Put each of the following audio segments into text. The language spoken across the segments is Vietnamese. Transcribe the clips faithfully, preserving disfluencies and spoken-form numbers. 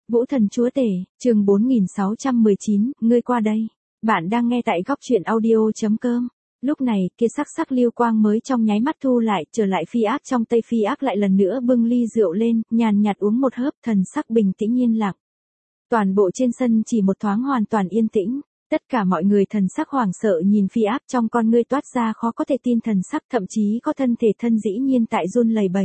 Vũ Thần Chúa Tể, chương bốn nghìn sáu trăm mười chín, ngươi qua đây. Bạn đang nghe tại góc truyện audio.com. Lúc này, kia sắc sắc lưu quang mới trong nháy mắt thu lại, trở lại Phi Ác trong tay. Phi Ác lại lần nữa bưng ly rượu lên, nhàn nhạt uống một hớp, thần sắc bình tĩnh yên lặng. Toàn bộ trên sân chỉ một thoáng hoàn toàn yên tĩnh. Tất cả mọi người thần sắc hoảng sợ nhìn Phi Ác, trong con ngươi toát ra khó có thể tin thần sắc, thậm chí có thân thể thân dĩ nhiên tại run lẩy bẩy.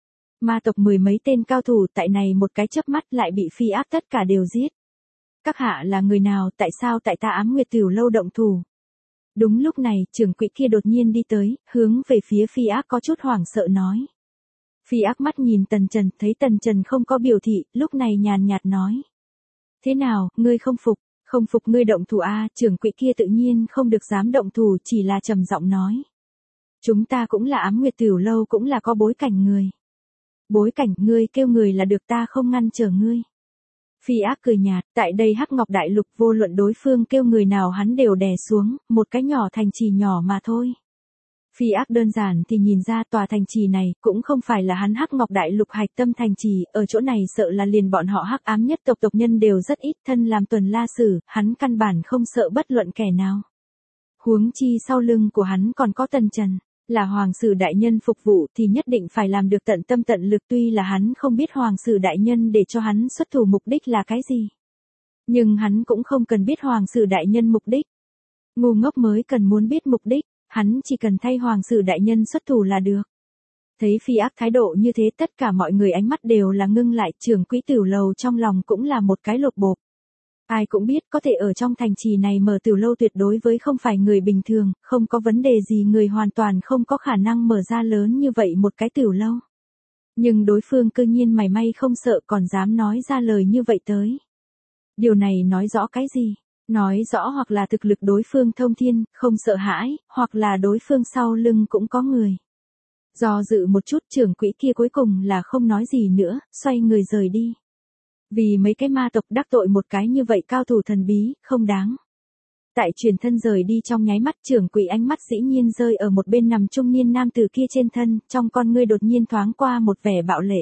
Ma tộc mười mấy tên cao thủ tại này một cái chớp mắt lại bị Phi Ác tất cả đều giết. Các hạ là người nào, tại sao tại ta Ám Nguyệt Tiểu lâu động thủ? Đúng lúc này, trưởng quỹ kia đột nhiên đi tới, hướng về phía Phi Ác có chút hoảng sợ nói. Phi Ác mắt nhìn Tần Trần, thấy Tần Trần không có biểu thị, lúc này nhàn nhạt nói. Thế nào, ngươi không phục, không phục ngươi động thủ a? Trưởng quỹ kia tự nhiên không được dám động thủ, chỉ là trầm giọng nói. Chúng ta cũng là Ám Nguyệt Tiểu lâu, cũng là có bối cảnh người. Bối cảnh, ngươi kêu người là được, ta không ngăn trở ngươi. Phi Ác cười nhạt, tại đây Hắc Ngọc Đại Lục vô luận đối phương kêu người nào hắn đều đè xuống, một cái nhỏ thành trì nhỏ mà thôi. Phi Ác đơn giản thì nhìn ra tòa thành trì này cũng không phải là hắn Hắc Ngọc Đại Lục hạch tâm thành trì, ở chỗ này sợ là liền bọn họ Hắc Ám nhất tộc tộc nhân đều rất ít, thân làm tuần la sử, hắn căn bản không sợ bất luận kẻ nào. Huống chi sau lưng của hắn còn có Tần Trần. Là hoàng sử đại nhân phục vụ thì nhất định phải làm được tận tâm tận lực, tuy là hắn không biết hoàng sử đại nhân để cho hắn xuất thủ mục đích là cái gì. Nhưng hắn cũng không cần biết hoàng sử đại nhân mục đích. Ngu ngốc mới cần muốn biết mục đích, hắn chỉ cần thay hoàng sử đại nhân xuất thủ là được. Thấy Phi Ác thái độ như thế, tất cả mọi người ánh mắt đều là ngưng lại, trưởng quỹ tiểu lầu trong lòng cũng là một cái lột bột. Ai cũng biết có thể ở trong thành trì này mở tiểu lâu tuyệt đối với không phải người bình thường, không có vấn đề gì, người hoàn toàn không có khả năng mở ra lớn như vậy một cái tiểu lâu. Nhưng đối phương cư nhiên mảy may không sợ, còn dám nói ra lời như vậy tới. Điều này nói rõ cái gì? Nói rõ hoặc là thực lực đối phương thông thiên, không sợ hãi, hoặc là đối phương sau lưng cũng có người. Do dự một chút, trưởng quỹ kia cuối cùng là không nói gì nữa, xoay người rời đi. Vì mấy cái ma tộc đắc tội một cái như vậy cao thủ thần bí, không đáng. Tại truyền thân rời đi trong nháy mắt, trưởng quỹ ánh mắt dĩ nhiên rơi ở một bên nằm trung niên nam tử kia trên thân, trong con ngươi đột nhiên thoáng qua một vẻ bạo lệ.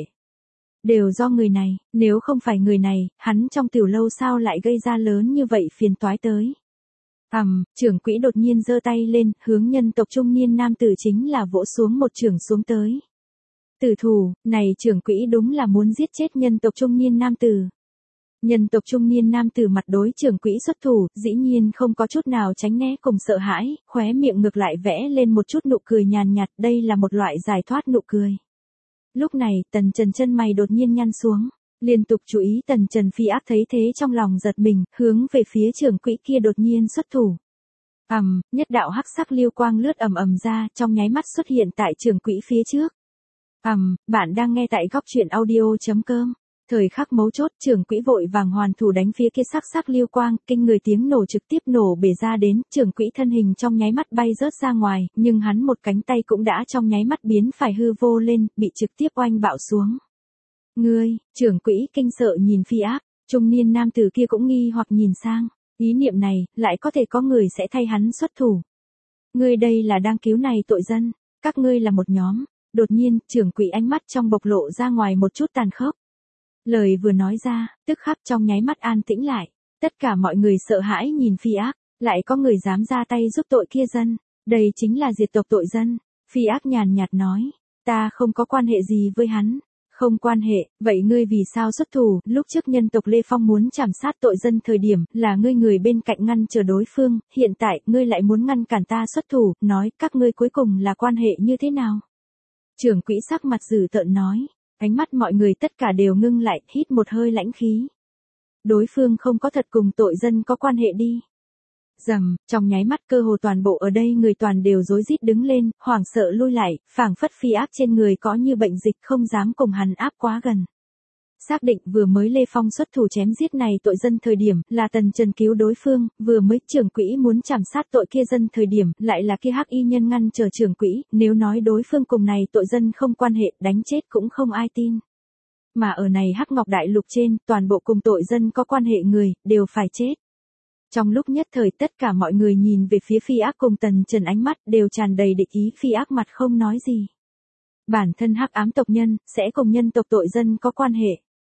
Đều do người này, nếu không phải người này, hắn trong tiểu lâu sao lại gây ra lớn như vậy phiền toái tới. Ầm, um, trưởng quỹ đột nhiên giơ tay lên, hướng nhân tộc trung niên nam tử chính là vỗ xuống một chưởng xuống tới. Tử thủ, này trưởng quỹ đúng là muốn giết chết nhân tộc trung niên nam tử. Nhân tộc trung niên nam tử mặt đối trưởng quỹ xuất thủ, dĩ nhiên không có chút nào tránh né cùng sợ hãi, khóe miệng ngược lại vẽ lên một chút nụ cười nhàn nhạt, đây là một loại giải thoát nụ cười. Lúc này, Tần Trần chân mày đột nhiên nhăn xuống, liên tục chú ý Tần Trần. Phi Ác thấy thế trong lòng giật mình, hướng về phía trưởng quỹ kia đột nhiên xuất thủ. Ầm, um, nhất đạo hắc sắc lưu quang lướt ầm ầm ra, trong nháy mắt xuất hiện tại trưởng quỹ phía trước. Ầm, um, bạn đang nghe tại góc truyện audio.com. Thời khắc mấu chốt, trưởng quỹ vội vàng hoàn thủ đánh phía kia sắc sắc lưu quang, kinh người tiếng nổ trực tiếp nổ bể ra đến, trưởng quỹ thân hình trong nháy mắt bay rớt ra ngoài, nhưng hắn một cánh tay cũng đã trong nháy mắt biến phải hư vô lên, bị trực tiếp oanh bạo xuống. Ngươi, trưởng quỹ kinh sợ nhìn Phi Ác, trung niên nam tử kia cũng nghi hoặc nhìn sang, ý niệm này, lại có thể có người sẽ thay hắn xuất thủ. Ngươi đây là đang cứu này tội dân, các ngươi là một nhóm. Đột nhiên, trưởng quỹ ánh mắt trong bộc lộ ra ngoài một chút tàn khốc. Lời vừa nói ra, tức khắc trong nháy mắt an tĩnh lại. Tất cả mọi người sợ hãi nhìn Phi Ác, lại có người dám ra tay giúp tội kia dân. Đây chính là diệt tộc tội dân. Phi Ác nhàn nhạt nói, ta không có quan hệ gì với hắn. Không quan hệ, vậy ngươi vì sao xuất thủ? Lúc trước nhân tộc Lê Phong muốn trảm sát tội dân thời điểm, là ngươi người bên cạnh ngăn chờ đối phương, hiện tại, ngươi lại muốn ngăn cản ta xuất thủ, nói, các ngươi cuối cùng là quan hệ như thế nào? Trưởng quỹ sắc mặt dữ tợn nói, ánh mắt mọi người tất cả đều ngưng lại, hít một hơi lãnh khí. Đối phương không có thật cùng tội dân có quan hệ đi. Rầm, trong nháy mắt cơ hồ toàn bộ ở đây người toàn đều rối rít đứng lên, hoảng sợ lui lại, phảng phất Phi Ác trên người có như bệnh dịch, không dám cùng hắn áp quá gần. Xác định vừa mới Lê Phong xuất thủ chém giết này tội dân thời điểm, là Tần Trần cứu đối phương, vừa mới trưởng quỹ muốn trảm sát tội kia dân thời điểm, lại là kia hắc y nhân ngăn chờ trưởng quỹ, nếu nói đối phương cùng này tội dân không quan hệ, đánh chết cũng không ai tin. Mà ở này Hắc Ngọc Đại Lục trên, toàn bộ cùng tội dân có quan hệ người, đều phải chết. Trong lúc nhất thời tất cả mọi người nhìn về phía Phi Ác cùng Tần Trần, ánh mắt đều tràn đầy địch ý. Phi Ác mặt không nói gì. Bản thân Hắc Ám tộc nhân, sẽ cùng nhân tộc tội dân có quan hệ.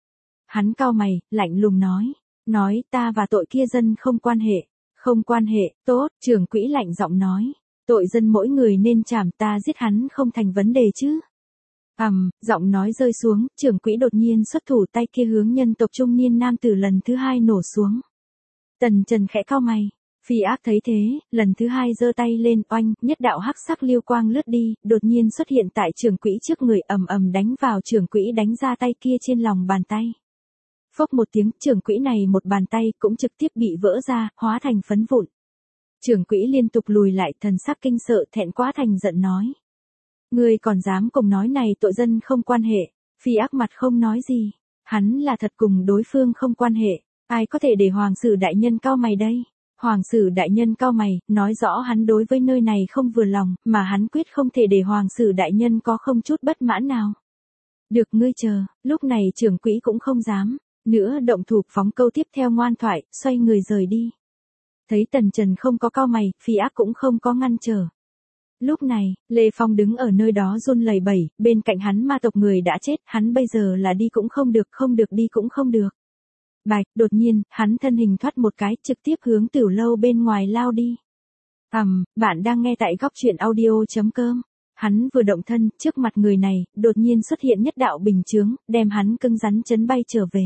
Hắn cau mày, lạnh lùng nói. Nói ta và tội kia dân không quan hệ. Không quan hệ, tốt, trưởng quỹ lạnh giọng nói. Tội dân mỗi người nên trảm, ta giết hắn không thành vấn đề chứ. Ầm, um, giọng nói rơi xuống, trưởng quỹ đột nhiên xuất thủ, tay kia hướng nhân tộc trung niên nam tử lần thứ hai nổ xuống. Tần Trần khẽ cau mày. Phi Ác thấy thế, lần thứ hai giơ tay lên, oanh, nhất đạo hắc sắc lưu quang lướt đi, đột nhiên xuất hiện tại trưởng quỹ trước người, ầm ầm đánh vào trưởng quỹ, đánh ra tay kia trên lòng bàn tay. Phốc một tiếng, trưởng quỹ này một bàn tay cũng trực tiếp bị vỡ ra, hóa thành phấn vụn. Trưởng quỹ liên tục lùi lại, thần sắc kinh sợ, thẹn quá thành giận nói. Ngươi còn dám cùng nói này, tội dân không quan hệ. Phi Ác mặt không nói gì. Hắn là thật cùng đối phương không quan hệ. Ai có thể để hoàng sử đại nhân cau mày đây? Hoàng sử đại nhân cau mày, nói rõ hắn đối với nơi này không vừa lòng, mà hắn quyết không thể để hoàng sử đại nhân có không chút bất mãn nào. Được, ngươi chờ. Lúc này trưởng quỹ cũng không dám nữa động thủ, phóng câu tiếp theo ngoan thoại, xoay người rời đi. Thấy Tần Trần không có cau mày, Phi Ác cũng không có ngăn trở. Lúc này, Lê Phong đứng ở nơi đó run lẩy bẩy, bên cạnh hắn ma tộc người đã chết, hắn bây giờ là đi cũng không được, không được đi cũng không được. Bạch, đột nhiên, hắn thân hình thoát một cái, trực tiếp hướng tiểu lâu bên ngoài lao đi. Ầm, um, bạn đang nghe tại góc truyện audio chấm com. Hắn vừa động thân, trước mặt người này, đột nhiên xuất hiện nhất đạo bình chướng, đem hắn cứng rắn chấn bay trở về.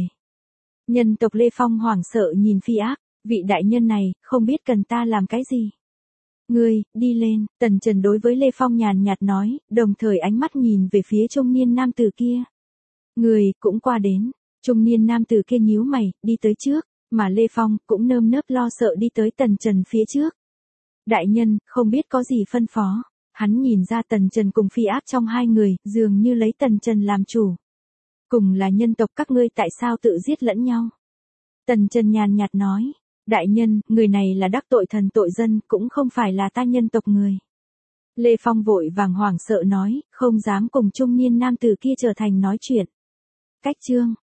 Nhân tộc Lê Phong hoảng sợ nhìn Phi Ác, vị đại nhân này, không biết cần ta làm cái gì. Ngươi, đi lên, Tần Trần đối với Lê Phong nhàn nhạt nói, đồng thời ánh mắt nhìn về phía trung niên nam tử kia. Người, cũng qua đến, trung niên nam tử kia nhíu mày, đi tới trước, mà Lê Phong cũng nơm nớp lo sợ đi tới Tần Trần phía trước. Đại nhân, không biết có gì phân phó. Hắn nhìn ra Tần Trần cùng Phi Ác trong hai người, dường như lấy Tần Trần làm chủ. Cùng là nhân tộc, các ngươi tại sao tự giết lẫn nhau? Tần Trần nhàn nhạt nói. Đại nhân, người này là đắc tội thần tội dân, cũng không phải là ta nhân tộc người. Lê Phong vội vàng hoảng sợ nói, không dám cùng trung niên nam tử kia trở thành nói chuyện. Cách chương